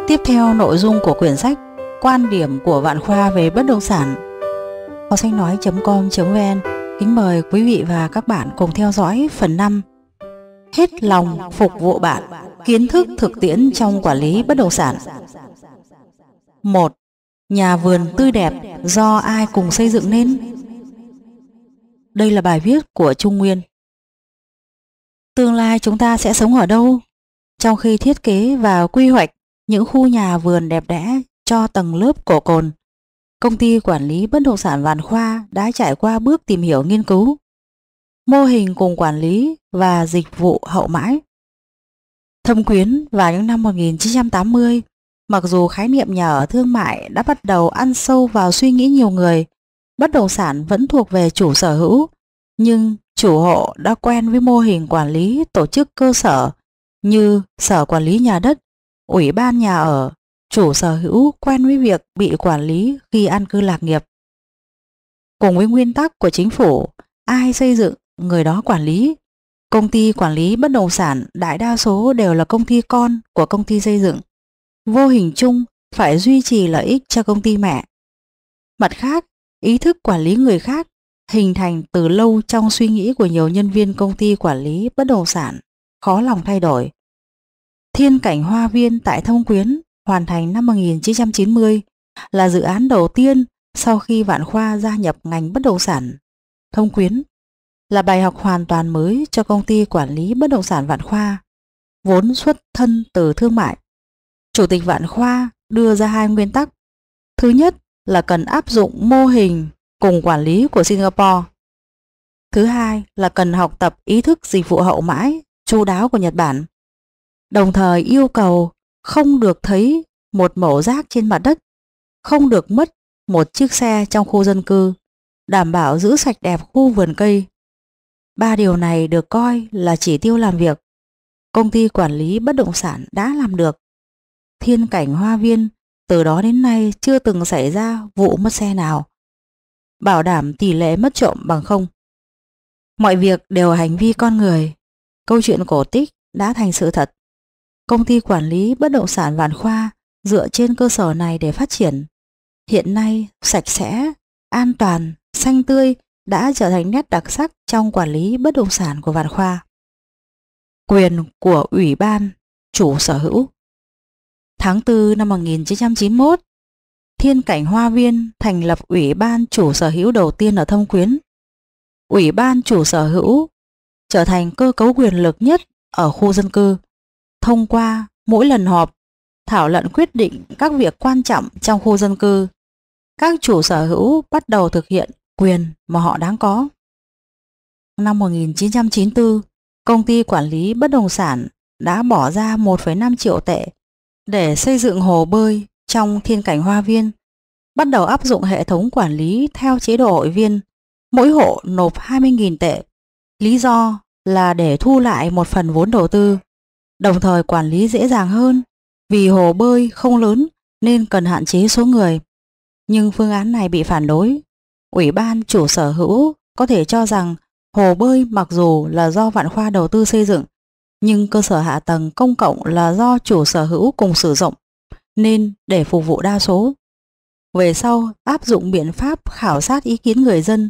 Tiếp theo nội dung của quyển sách Quan điểm của Vạn Khoa về bất động sản. Kho sách nói.com.vn kính mời quý vị và các bạn cùng theo dõi phần 5. Hết lòng phục vụ bạn, kiến thức thực tiễn trong quản lý bất động sản. 1. Nhà vườn tươi đẹp do ai cùng xây dựng nên? Đây là bài viết của Trung Nguyên. Tương lai chúng ta sẽ sống ở đâu? Trong khi thiết kế và quy hoạch những khu nhà vườn đẹp đẽ cho tầng lớp cổ cồn, công ty quản lý bất động sản Vạn Khoa đã trải qua bước tìm hiểu nghiên cứu, mô hình cùng quản lý và dịch vụ hậu mãi. Thâm Quyến vào những năm 1980, mặc dù khái niệm nhà ở thương mại đã bắt đầu ăn sâu vào suy nghĩ nhiều người, bất động sản vẫn thuộc về chủ sở hữu, nhưng chủ hộ đã quen với mô hình quản lý tổ chức cơ sở như sở quản lý nhà đất, ủy ban nhà ở, chủ sở hữu quen với việc bị quản lý khi an cư lạc nghiệp. Cùng với nguyên tắc của chính phủ, ai xây dựng, người đó quản lý, công ty quản lý bất động sản đại đa số đều là công ty con của công ty xây dựng, vô hình chung phải duy trì lợi ích cho công ty mẹ. Mặt khác, ý thức quản lý người khác hình thành từ lâu trong suy nghĩ của nhiều nhân viên công ty quản lý bất động sản, khó lòng thay đổi. Thiên Cảnh Hoa Viên tại Thâm Quyến hoàn thành năm 1990 là dự án đầu tiên sau khi Vạn Khoa gia nhập ngành bất động sản. Thâm Quyến là bài học hoàn toàn mới cho công ty quản lý bất động sản Vạn Khoa, vốn xuất thân từ thương mại. Chủ tịch Vạn Khoa đưa ra hai nguyên tắc. Thứ nhất là cần áp dụng mô hình cùng quản lý của Singapore. Thứ hai là cần học tập ý thức dịch vụ hậu mãi chu đáo của Nhật Bản. Đồng thời yêu cầu không được thấy một mẩu rác trên mặt đất, không được mất một chiếc xe trong khu dân cư, đảm bảo giữ sạch đẹp khu vườn cây. Ba điều này được coi là chỉ tiêu làm việc. Công ty quản lý bất động sản đã làm được. Thiên Cảnh Hoa Viên từ đó đến nay chưa từng xảy ra vụ mất xe nào, bảo đảm tỷ lệ mất trộm bằng không. Mọi việc đều là hành vi con người. Câu chuyện cổ tích đã thành sự thật. Công ty quản lý bất động sản Vạn Khoa dựa trên cơ sở này để phát triển. Hiện nay, sạch sẽ, an toàn, xanh tươi đã trở thành nét đặc sắc trong quản lý bất động sản của Vạn Khoa. Quyền của Ủy ban chủ sở hữu. Tháng 4 năm 1991, Thiên Cảnh Hoa Viên thành lập Ủy ban chủ sở hữu đầu tiên ở Thâm Quyến. Ủy ban chủ sở hữu trở thành cơ cấu quyền lực nhất ở khu dân cư. Thông qua mỗi lần họp, thảo luận quyết định các việc quan trọng trong khu dân cư, các chủ sở hữu bắt đầu thực hiện quyền mà họ đáng có. Năm 1994, công ty quản lý bất động sản đã bỏ ra 1,5 triệu tệ để xây dựng hồ bơi trong Thiên Cảnh Hoa Viên, bắt đầu áp dụng hệ thống quản lý theo chế độ hội viên, mỗi hộ nộp 20.000 tệ. Lý do là để thu lại một phần vốn đầu tư, đồng thời quản lý dễ dàng hơn vì hồ bơi không lớn nên cần hạn chế số người. Nhưng phương án này bị phản đối. Ủy ban chủ sở hữu có thể cho rằng hồ bơi mặc dù là do Vạn Khoa đầu tư xây dựng, nhưng cơ sở hạ tầng công cộng là do chủ sở hữu cùng sử dụng, nên để phục vụ đa số. Về sau áp dụng biện pháp khảo sát ý kiến người dân,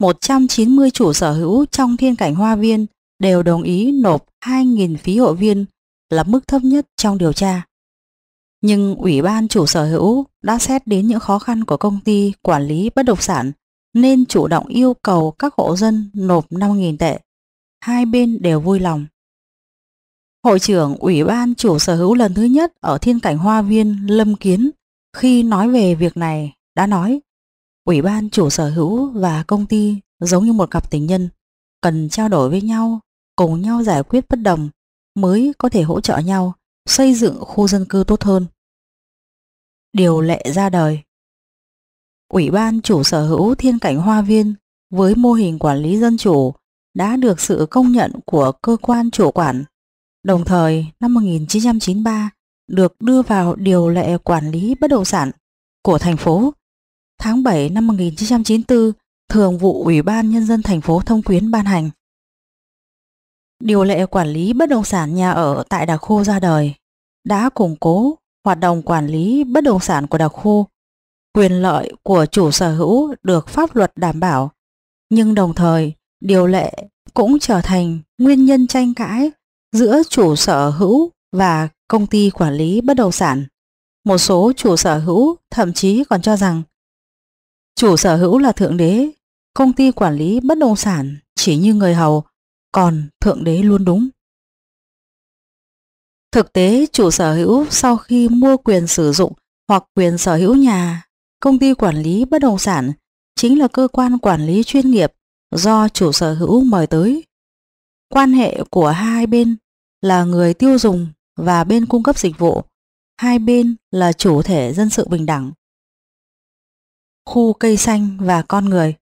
190 chủ sở hữu trong Thiên Cảnh Hoa Viên đều đồng ý nộp 2.000 phí hội viên là mức thấp nhất trong điều tra. Nhưng Ủy ban chủ sở hữu đã xét đến những khó khăn của công ty quản lý bất động sản nên chủ động yêu cầu các hộ dân nộp 5.000 tệ. Hai bên đều vui lòng. Hội trưởng Ủy ban chủ sở hữu lần thứ nhất ở Thiên Cảnh Hoa Viên Lâm Kiến khi nói về việc này đã nói: Ủy ban chủ sở hữu và công ty giống như một cặp tình nhân, cần trao đổi với nhau, cùng nhau giải quyết bất đồng mới có thể hỗ trợ nhau xây dựng khu dân cư tốt hơn. Điều lệ ra đời. Ủy ban chủ sở hữu Thiên Cảnh Hoa Viên với mô hình quản lý dân chủ đã được sự công nhận của cơ quan chủ quản. Đồng thời, năm 1993 được đưa vào điều lệ quản lý bất động sản của thành phố. Tháng 7 năm 1994, Thường vụ Ủy ban Nhân dân thành phố Thâm Quyến ban hành. Điều lệ quản lý bất động sản nhà ở tại Đặc Khu ra đời, đã củng cố hoạt động quản lý bất động sản của đặc khu, quyền lợi của chủ sở hữu được pháp luật đảm bảo, nhưng đồng thời điều lệ cũng trở thành nguyên nhân tranh cãi giữa chủ sở hữu và công ty quản lý bất động sản. Một số chủ sở hữu thậm chí còn cho rằng chủ sở hữu là thượng đế, công ty quản lý bất động sản chỉ như người hầu, còn thượng đế luôn đúng. Thực tế, chủ sở hữu sau khi mua quyền sử dụng hoặc quyền sở hữu nhà, công ty quản lý bất động sản chính là cơ quan quản lý chuyên nghiệp do chủ sở hữu mời tới. Quan hệ của hai bên là người tiêu dùng và bên cung cấp dịch vụ, hai bên là chủ thể dân sự bình đẳng. Khu cây xanh và con người.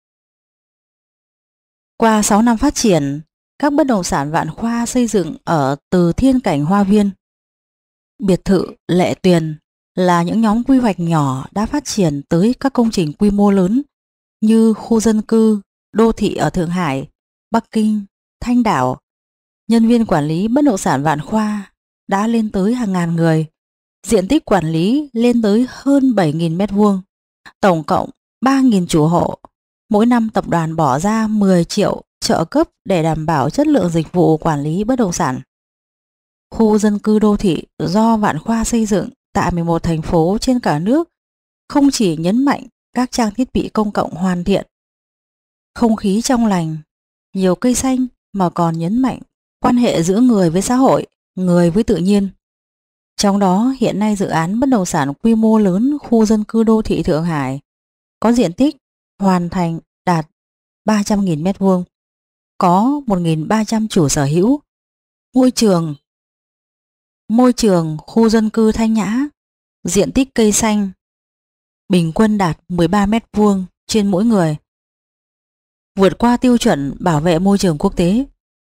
Qua 6 năm phát triển, các bất động sản Vạn Khoa xây dựng ở Từ Thiên Cảnh Hoa Viên, biệt thự Lệ Tuyền là những nhóm quy hoạch nhỏ đã phát triển tới các công trình quy mô lớn như khu dân cư, đô thị ở Thượng Hải, Bắc Kinh, Thanh Đảo. Nhân viên quản lý bất động sản Vạn Khoa đã lên tới hàng ngàn người, diện tích quản lý lên tới hơn 7.000 m², tổng cộng 3.000 chủ hộ. Mỗi năm tập đoàn bỏ ra 10 triệu trợ cấp để đảm bảo chất lượng dịch vụ quản lý bất động sản. Khu dân cư đô thị do Vạn Khoa xây dựng tại 11 thành phố trên cả nước không chỉ nhấn mạnh các trang thiết bị công cộng hoàn thiện, không khí trong lành, nhiều cây xanh, mà còn nhấn mạnh quan hệ giữa người với xã hội, người với tự nhiên. Trong đó hiện nay dự án bất động sản quy mô lớn khu dân cư đô thị Thượng Hải có diện tích hoàn thành đạt 300.000 m², có 1.300 chủ sở hữu. Môi trường khu dân cư thanh nhã, diện tích cây xanh bình quân đạt 13 m² trên mỗi người, vượt qua tiêu chuẩn bảo vệ môi trường quốc tế.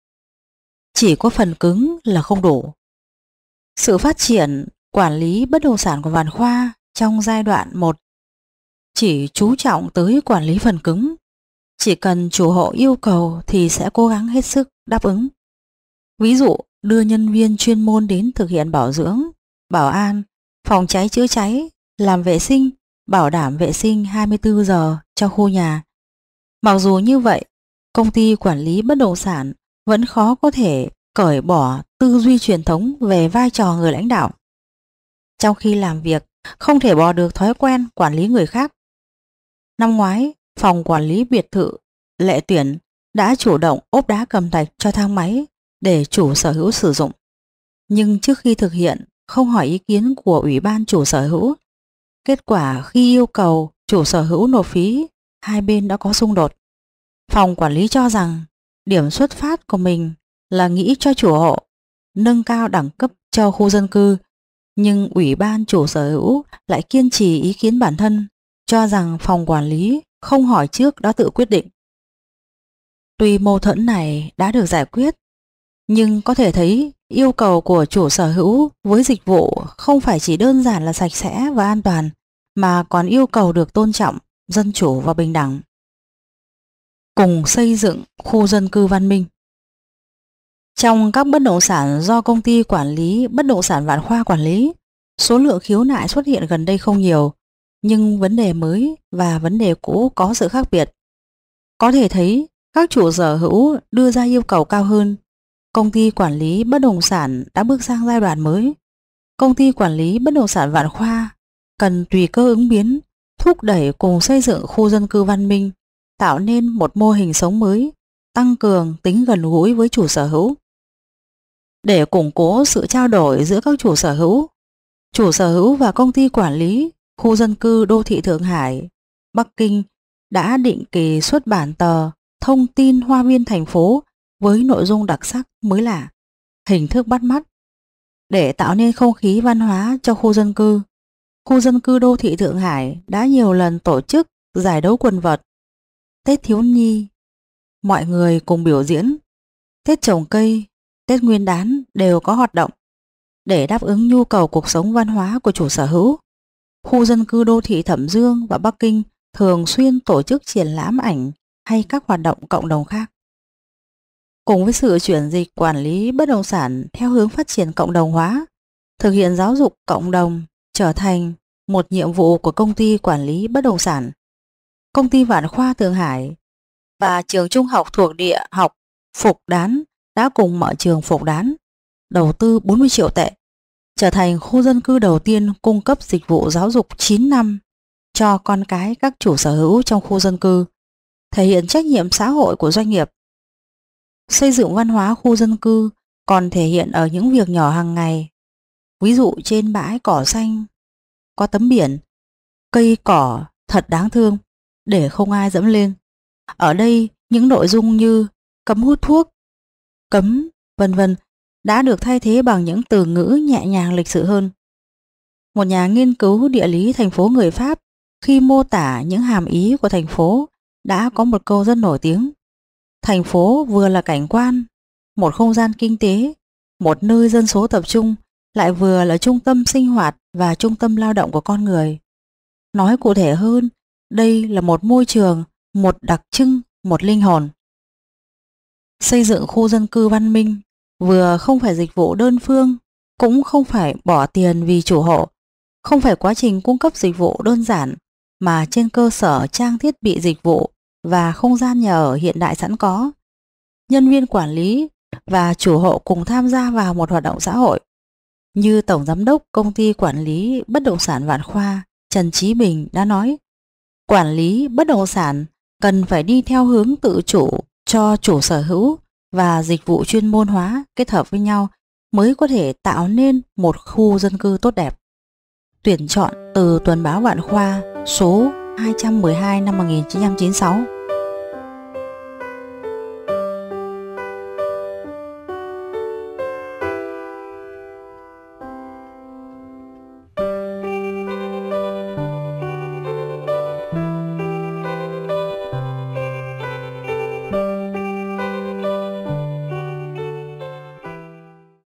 Chỉ có phần cứng là không đủ. Sự phát triển quản lý bất động sản của Vạn Khoa trong giai đoạn 1 chỉ chú trọng tới quản lý phần cứng. Chỉ cần chủ hộ yêu cầu thì sẽ cố gắng hết sức đáp ứng. Ví dụ đưa nhân viên chuyên môn đến thực hiện bảo dưỡng, bảo an, phòng cháy chữa cháy, làm vệ sinh, bảo đảm vệ sinh 24 giờ cho khu nhà. Mặc dù như vậy, công ty quản lý bất động sản vẫn khó có thể cởi bỏ tư duy truyền thống về vai trò người lãnh đạo. Trong khi làm việc, không thể bỏ được thói quen quản lý người khác. Năm ngoái, phòng quản lý biệt thự Lệ Tuyển đã chủ động ốp đá cầm thạch cho thang máy để chủ sở hữu sử dụng. Nhưng trước khi thực hiện, không hỏi ý kiến của Ủy ban chủ sở hữu. Kết quả khi yêu cầu chủ sở hữu nộp phí, hai bên đã có xung đột. Phòng quản lý cho rằng điểm xuất phát của mình là nghĩ cho chủ hộ, nâng cao đẳng cấp cho khu dân cư, nhưng Ủy ban chủ sở hữu lại kiên trì ý kiến bản thân, cho rằng phòng quản lý không hỏi trước đã tự quyết định. Tuy mâu thuẫn này đã được giải quyết, nhưng có thể thấy yêu cầu của chủ sở hữu với dịch vụ không phải chỉ đơn giản là sạch sẽ và an toàn, mà còn yêu cầu được tôn trọng, dân chủ và bình đẳng. Cùng xây dựng khu dân cư văn minh. Trong các bất động sản do công ty quản lý bất động sản Vạn Khoa quản lý, số lượng khiếu nại xuất hiện gần đây không nhiều, nhưng vấn đề mới và vấn đề cũ có sự khác biệt. Có thể thấy các chủ sở hữu đưa ra yêu cầu cao hơn. Công ty quản lý bất động sản đã bước sang giai đoạn mới. Công ty quản lý bất động sản Vạn Khoa cần tùy cơ ứng biến, thúc đẩy cùng xây dựng khu dân cư văn minh, tạo nên một mô hình sống mới, tăng cường tính gần gũi với chủ sở hữu. Để củng cố sự trao đổi giữa các chủ sở hữu và công ty quản lý khu dân cư đô thị Thượng Hải, Bắc Kinh đã định kỳ xuất bản tờ Thông tin Hoa viên thành phố với nội dung đặc sắc mới lạ, hình thức bắt mắt. Để tạo nên không khí văn hóa cho khu dân cư đô thị Thượng Hải đã nhiều lần tổ chức giải đấu quần vợt, Tết thiếu nhi, mọi người cùng biểu diễn, Tết trồng cây, Tết Nguyên đán đều có hoạt động. Để đáp ứng nhu cầu cuộc sống văn hóa của chủ sở hữu, khu dân cư đô thị Thẩm Dương và Bắc Kinh thường xuyên tổ chức triển lãm ảnh hay các hoạt động cộng đồng khác. Cùng với sự chuyển dịch quản lý bất động sản theo hướng phát triển cộng đồng hóa, thực hiện giáo dục cộng đồng trở thành một nhiệm vụ của công ty quản lý bất động sản. Công ty Vạn Khoa Thượng Hải và trường trung học thuộc địa học Phục Đán đã cùng mở trường Phục Đán đầu tư 40 triệu tệ, trở thành khu dân cư đầu tiên cung cấp dịch vụ giáo dục 9 năm cho con cái các chủ sở hữu trong khu dân cư, thể hiện trách nhiệm xã hội của doanh nghiệp. Xây dựng văn hóa khu dân cư còn thể hiện ở những việc nhỏ hàng ngày, ví dụ trên bãi cỏ xanh có tấm biển cây cỏ thật đáng thương để không ai dẫm lên. Ở đây những nội dung như cấm hút thuốc, cấm vân vân đã được thay thế bằng những từ ngữ nhẹ nhàng lịch sự hơn. Một nhà nghiên cứu địa lý thành phố người Pháp khi mô tả những hàm ý của thành phố đã có một câu rất nổi tiếng: thành phố vừa là cảnh quan, một không gian kinh tế, một nơi dân số tập trung, lại vừa là trung tâm sinh hoạt và trung tâm lao động của con người. Nói cụ thể hơn, đây là một môi trường, một đặc trưng, một linh hồn. Xây dựng khu dân cư văn minh vừa không phải dịch vụ đơn phương, cũng không phải bỏ tiền vì chủ hộ, không phải quá trình cung cấp dịch vụ đơn giản, mà trên cơ sở trang thiết bị dịch vụ và không gian nhà ở hiện đại sẵn có. Nhân viên quản lý và chủ hộ cùng tham gia vào một hoạt động xã hội. Như Tổng Giám đốc Công ty Quản lý Bất động sản Vạn Khoa Trần Chí Bình đã nói, quản lý bất động sản cần phải đi theo hướng tự chủ cho chủ sở hữu và dịch vụ chuyên môn hóa kết hợp với nhau mới có thể tạo nên một khu dân cư tốt đẹp. Tuyển chọn từ Tuần báo Vạn Khoa số 212 năm 1996.